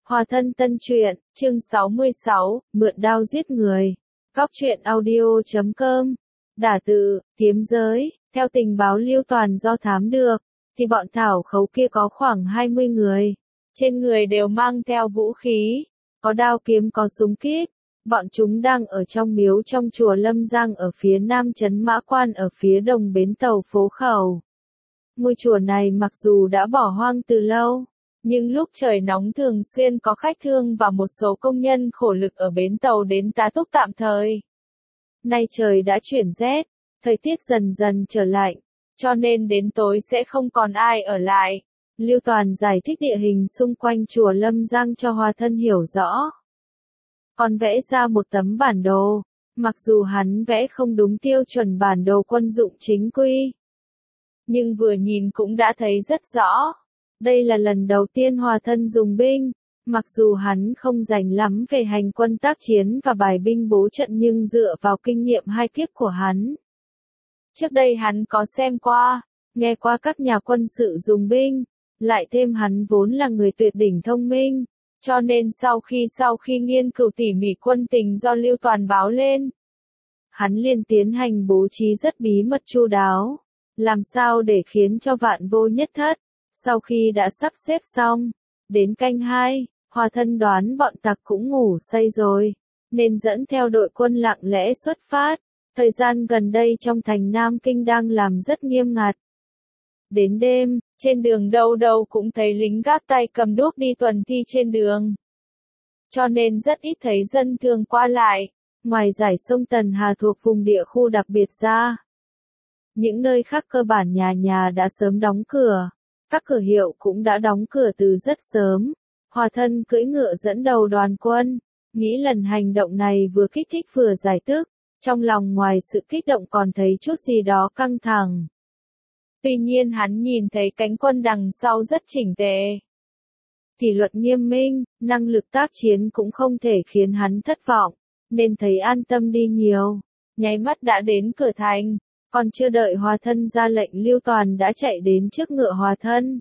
Hòa thân tân truyện, chương 66, mượn đao giết người. Góc truyện audio.com. Đả tự, kiếm giới, theo tình báo Lưu Toàn do thám được, thì bọn thảo khấu kia có khoảng 20 người. Trên người đều mang theo vũ khí, có đao kiếm có súng kíp. Bọn chúng đang ở trong miếu trong chùa Lâm Giang ở phía nam trấn Mã Quan ở phía đông bến tàu Phố Khẩu. Ngôi chùa này mặc dù đã bỏ hoang từ lâu, nhưng lúc trời nóng thường xuyên có khách thương và một số công nhân khổ lực ở bến tàu đến tá túc tạm thời. Nay trời đã chuyển rét, thời tiết dần dần trở lạnh, cho nên đến tối sẽ không còn ai ở lại. Lưu Toàn giải thích địa hình xung quanh chùa Lâm Giang cho Hòa Thân hiểu rõ. Còn vẽ ra một tấm bản đồ, mặc dù hắn vẽ không đúng tiêu chuẩn bản đồ quân dụng chính quy, nhưng vừa nhìn cũng đã thấy rất rõ. Đây là lần đầu tiên Hòa Thân dùng binh, mặc dù hắn không rành lắm về hành quân tác chiến và bài binh bố trận nhưng dựa vào kinh nghiệm hai kiếp của hắn. Trước đây hắn có xem qua, nghe qua các nhà quân sự dùng binh, lại thêm hắn vốn là người tuyệt đỉnh thông minh, cho nên sau khi nghiên cứu tỉ mỉ quân tình do Lưu Toàn báo lên, hắn liền tiến hành bố trí rất bí mật chu đáo, làm sao để khiến cho vạn vô nhất thất. Sau khi đã sắp xếp xong, đến canh 2, Hòa Thân đoán bọn tặc cũng ngủ say rồi, nên dẫn theo đội quân lặng lẽ xuất phát. Thời gian gần đây trong thành Nam Kinh đang làm rất nghiêm ngặt. Đến đêm, trên đường đâu đâu cũng thấy lính gác tay cầm đuốc đi tuần thi trên đường. Cho nên rất ít thấy dân thường qua lại, ngoài dải sông Tần Hà thuộc vùng địa khu đặc biệt ra. Những nơi khác cơ bản nhà nhà đã sớm đóng cửa. Các cửa hiệu cũng đã đóng cửa từ rất sớm. Hòa Thân cưỡi ngựa dẫn đầu đoàn quân, nghĩ lần hành động này vừa kích thích vừa giải tức, trong lòng ngoài sự kích động còn thấy chút gì đó căng thẳng. Tuy nhiên hắn nhìn thấy cánh quân đằng sau rất chỉnh tề, kỷ luật nghiêm minh, năng lực tác chiến cũng không thể khiến hắn thất vọng, nên thấy an tâm đi nhiều. Nháy mắt đã đến cửa thành. Còn chưa đợi Hòa Thân ra lệnh Lưu Toàn đã chạy đến trước ngựa Hòa Thân.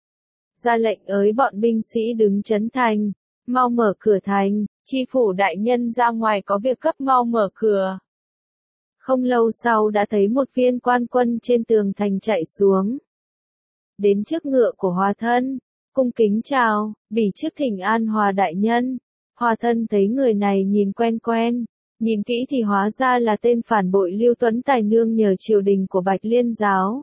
Ra lệnh ới bọn binh sĩ đứng trấn thành, mau mở cửa thành, chi phủ đại nhân ra ngoài có việc cấp mau mở cửa. Không lâu sau đã thấy một viên quan quân trên tường thành chạy xuống. Đến trước ngựa của Hòa Thân, cung kính chào, bỉ trước thỉnh an Hòa đại nhân. Hòa Thân thấy người này nhìn quen quen. Nhìn kỹ thì hóa ra là tên phản bội Lưu Tuấn Tài nương nhờ triều đình của Bạch Liên giáo.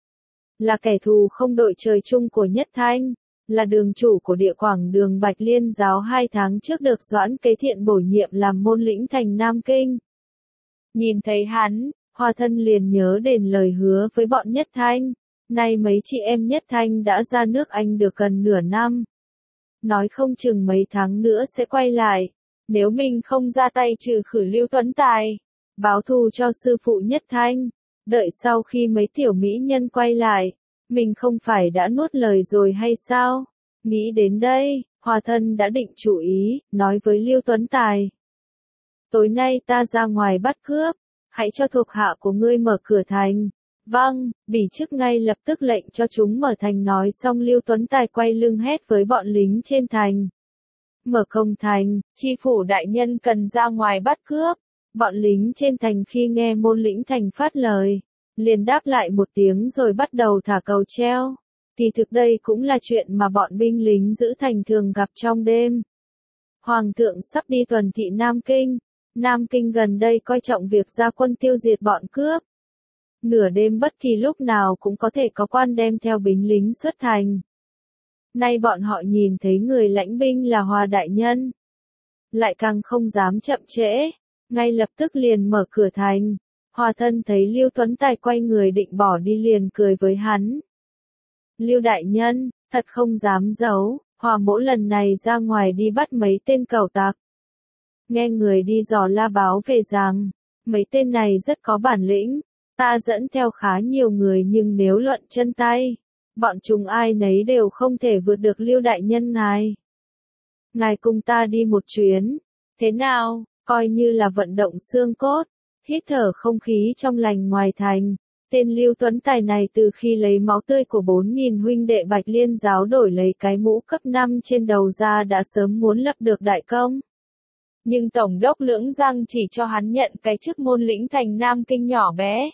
Là kẻ thù không đội trời chung của Nhất Thanh, là đường chủ của địa quảng đường Bạch Liên giáo 2 tháng trước được Doãn Kế Thiện bổ nhiệm làm môn lĩnh thành Nam Kinh. Nhìn thấy hắn, Hòa Thân liền nhớ đến lời hứa với bọn Nhất Thanh, nay mấy chị em Nhất Thanh đã ra nước Anh được gần nửa năm. Nói không chừng mấy tháng nữa sẽ quay lại. Nếu mình không ra tay trừ khử Lưu Tuấn Tài, báo thù cho sư phụ Nhất Thanh, đợi sau khi mấy tiểu mỹ nhân quay lại, mình không phải đã nuốt lời rồi hay sao? Nghĩ đến đây, Hòa Thân đã định chủ ý, nói với Lưu Tuấn Tài. Tối nay ta ra ngoài bắt cướp, hãy cho thuộc hạ của ngươi mở cửa thành. Vâng, bỉ chức ngay lập tức lệnh cho chúng mở thành. Nói xong Lưu Tuấn Tài quay lưng hét với bọn lính trên thành. Mở cổng thành, chi phủ đại nhân cần ra ngoài bắt cướp. Bọn lính trên thành khi nghe môn lĩnh thành phát lời, liền đáp lại một tiếng rồi bắt đầu thả cầu treo. Kỳ thực đây cũng là chuyện mà bọn binh lính giữ thành thường gặp trong đêm. Hoàng thượng sắp đi tuần thị Nam Kinh. Nam Kinh gần đây coi trọng việc ra quân tiêu diệt bọn cướp. Nửa đêm bất kỳ lúc nào cũng có thể có quan đem theo binh lính xuất thành. Nay bọn họ nhìn thấy người lãnh binh là Hòa đại nhân, lại càng không dám chậm trễ, ngay lập tức liền mở cửa thành. Hòa Thân thấy Lưu Tuấn Tài quay người định bỏ đi liền cười với hắn. Lưu đại nhân, thật không dám giấu, Hòa mỗ lần này ra ngoài đi bắt mấy tên cẩu tặc. Nghe người đi dò la báo về rằng, mấy tên này rất có bản lĩnh, ta dẫn theo khá nhiều người nhưng nếu luận chân tay, bọn chúng ai nấy đều không thể vượt được Lưu đại nhân ngài. Ngài cùng ta đi một chuyến, thế nào, coi như là vận động xương cốt, hít thở không khí trong lành ngoài thành, Tên Lưu Tuấn Tài này từ khi lấy máu tươi của 4.000 huynh đệ Bạch Liên giáo đổi lấy cái mũ cấp 5 trên đầu ra đã sớm muốn lập được đại công. Nhưng Tổng đốc Lưỡng Giang chỉ cho hắn nhận cái chức môn lĩnh thành Nam Kinh nhỏ bé.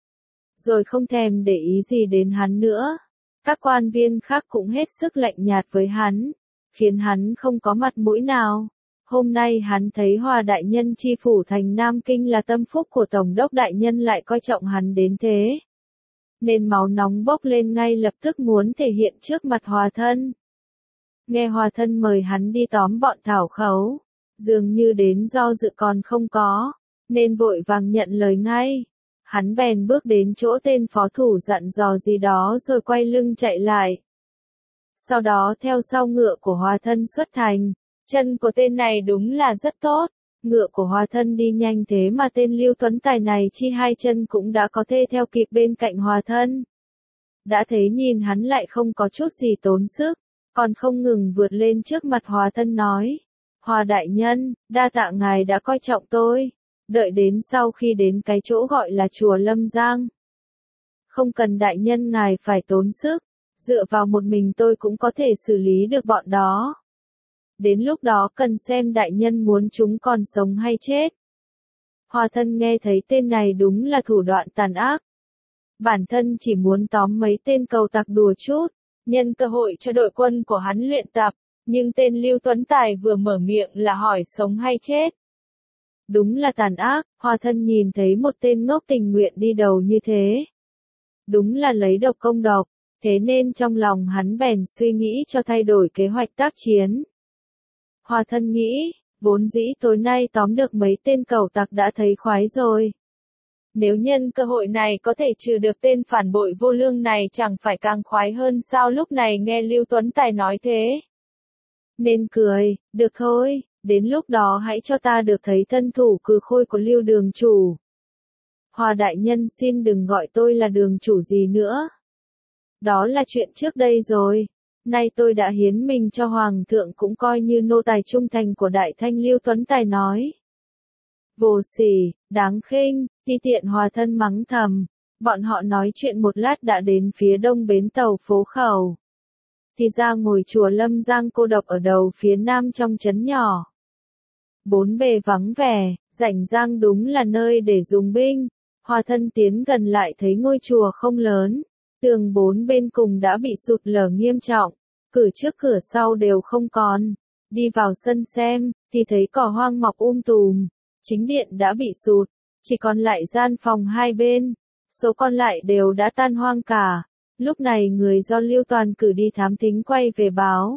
Rồi không thèm để ý gì đến hắn nữa. Các quan viên khác cũng hết sức lạnh nhạt với hắn, khiến hắn không có mặt mũi nào. Hôm nay hắn thấy Hòa đại nhân chi phủ thành Nam Kinh là tâm phúc của Tổng đốc đại nhân lại coi trọng hắn đến thế. Nên máu nóng bốc lên ngay lập tức muốn thể hiện trước mặt Hòa thân. Nghe Hòa thân mời hắn đi tóm bọn thảo khấu, dường như đến do dự còn không có, nên vội vàng nhận lời ngay. Hắn bèn bước đến chỗ tên phó thủ dặn dò gì đó rồi quay lưng chạy lại. Sau đó theo sau ngựa của Hòa thân xuất thành. Chân của tên này đúng là rất tốt, ngựa của Hòa thân đi nhanh thế mà tên Lưu Tuấn Tài này chi hai chân cũng đã có thể theo kịp bên cạnh Hòa thân. Đã thấy nhìn hắn lại không có chút gì tốn sức, còn không ngừng vượt lên trước mặt Hòa thân nói. Hòa đại nhân, đa tạ ngài đã coi trọng tôi, đợi đến sau khi đến cái chỗ gọi là chùa Lâm Giang. Không cần đại nhân ngài phải tốn sức, dựa vào một mình tôi cũng có thể xử lý được bọn đó. Đến lúc đó cần xem đại nhân muốn chúng còn sống hay chết. Hòa thân nghe thấy tên này đúng là thủ đoạn tàn ác. Bản thân chỉ muốn tóm mấy tên cầu tặc đùa chút, nhân cơ hội cho đội quân của hắn luyện tập, nhưng tên Lưu Tuấn Tài vừa mở miệng là hỏi sống hay chết. Đúng là tàn ác, Hòa thân nhìn thấy một tên ngốc tình nguyện đi đầu như thế. Đúng là lấy độc công độc, thế nên trong lòng hắn bèn suy nghĩ cho thay đổi kế hoạch tác chiến. Hòa thân nghĩ, vốn dĩ tối nay tóm được mấy tên cẩu tặc đã thấy khoái rồi. Nếu nhân cơ hội này có thể trừ được tên phản bội vô lương này chẳng phải càng khoái hơn sao. Lúc này nghe Lưu Tuấn Tài nói thế. Nên cười, được thôi, đến lúc đó hãy cho ta được thấy thân thủ cừ khôi của Lưu đường chủ. Hòa đại nhân xin đừng gọi tôi là đường chủ gì nữa. Đó là chuyện trước đây rồi. Nay tôi đã hiến mình cho Hoàng thượng cũng coi như nô tài trung thành của Đại Thanh. Lưu Tuấn Tài nói. Vô sỉ, đáng khinh, ti tiện. Hòa thân mắng thầm. Bọn họ nói chuyện một lát đã đến phía đông bến tàu Phố Khẩu. Thì ra ngồi chùa Lâm Giang cô độc ở đầu phía nam trong trấn nhỏ. Bốn bề vắng vẻ, rảnh rang đúng là nơi để dùng binh. Hòa thân tiến gần lại thấy ngôi chùa không lớn. Tường bốn bên cùng đã bị sụt lở nghiêm trọng, cửa trước cửa sau đều không còn. Đi vào sân xem, thì thấy cỏ hoang mọc tùm, chính điện đã bị sụt, chỉ còn lại gian phòng hai bên, số còn lại đều đã tan hoang cả. Lúc này người do Lưu Toàn cử đi thám thính quay về báo.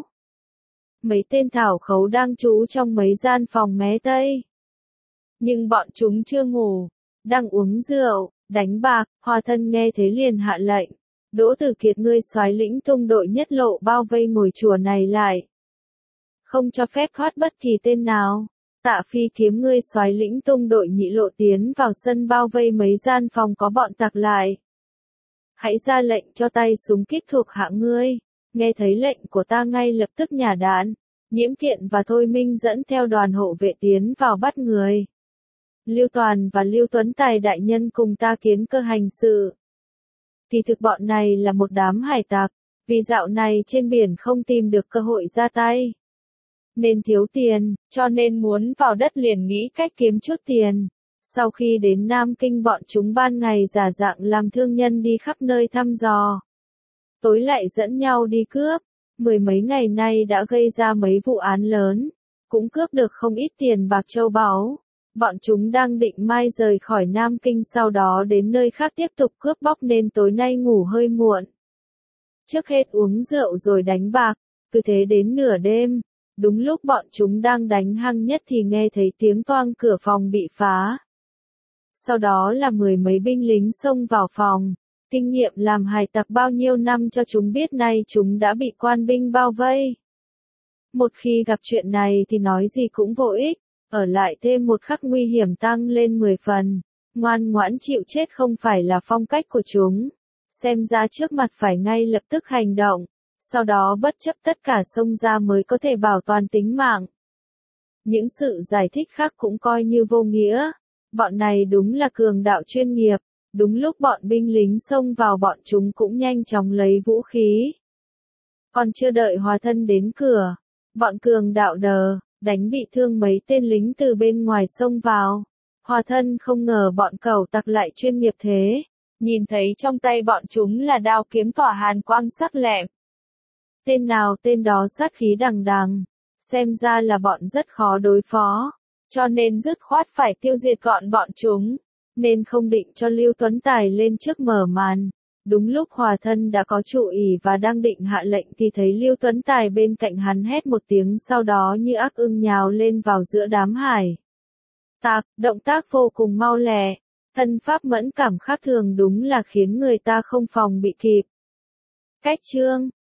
Mấy tên thảo khấu đang trú trong mấy gian phòng mé tây. Nhưng bọn chúng chưa ngủ, đang uống rượu, đánh bạc. Hòa thân nghe thế liền hạ lệnh. Đỗ Tử Kiệt ngươi soái lĩnh tung đội nhất lộ bao vây ngôi chùa này lại. Không cho phép thoát bất kỳ tên nào. Tạ Phi Kiếm ngươi soái lĩnh tung đội nhị lộ tiến vào sân bao vây mấy gian phòng có bọn tặc lại. Hãy ra lệnh cho tay súng kích thuộc hạ ngươi. Nghe thấy lệnh của ta ngay lập tức nhả đạn. Nhiễm Kiện và Thôi Minh dẫn theo đoàn hộ vệ tiến vào bắt người. Lưu Toàn và Lưu Tuấn Tài đại nhân cùng ta kiến cơ hành sự. Thì thực bọn này là một đám hải tặc, vì dạo này trên biển không tìm được cơ hội ra tay. Nên thiếu tiền, cho nên muốn vào đất liền nghĩ cách kiếm chút tiền. Sau khi đến Nam Kinh bọn chúng ban ngày giả dạng làm thương nhân đi khắp nơi thăm dò. Tối lại dẫn nhau đi cướp, mười mấy ngày nay đã gây ra mấy vụ án lớn, cũng cướp được không ít tiền bạc châu báu. Bọn chúng đang định mai rời khỏi Nam Kinh sau đó đến nơi khác tiếp tục cướp bóc nên tối nay ngủ hơi muộn. Trước hết uống rượu rồi đánh bạc, cứ thế đến nửa đêm, đúng lúc bọn chúng đang đánh hăng nhất thì nghe thấy tiếng toang cửa phòng bị phá. Sau đó là mười mấy binh lính xông vào phòng, kinh nghiệm làm hải tặc bao nhiêu năm cho chúng biết nay chúng đã bị quan binh bao vây. Một khi gặp chuyện này thì nói gì cũng vô ích. Ở lại thêm một khắc nguy hiểm tăng lên 10 phần, ngoan ngoãn chịu chết không phải là phong cách của chúng. Xem ra trước mặt phải ngay lập tức hành động, sau đó bất chấp tất cả xông ra mới có thể bảo toàn tính mạng. Những sự giải thích khác cũng coi như vô nghĩa, bọn này đúng là cường đạo chuyên nghiệp, Đúng lúc bọn binh lính xông vào bọn chúng cũng nhanh chóng lấy vũ khí. Còn chưa đợi Hòa Thân đến cửa, bọn cường đạo đờ, đánh bị thương mấy tên lính từ bên ngoài xông vào. Hòa Thân không ngờ bọn cẩu tặc lại chuyên nghiệp thế, nhìn thấy trong tay bọn chúng là đao kiếm tỏa hàn quang sắc lẹm. Tên nào tên đó sát khí đằng đằng, xem ra là bọn rất khó đối phó, cho nên dứt khoát phải tiêu diệt gọn bọn chúng, nên không định cho Lưu Tuấn Tài lên trước mở màn. Đúng lúc Hòa Thân đã có chủ ý và đang định hạ lệnh thì thấy Lưu Tuấn Tài bên cạnh hắn hét một tiếng, sau đó như ác ưng nhào lên vào giữa đám hải tặc, động tác vô cùng mau lẹ, thân pháp mẫn cảm khác thường, đúng là khiến người ta không phòng bị kịp. Cách chương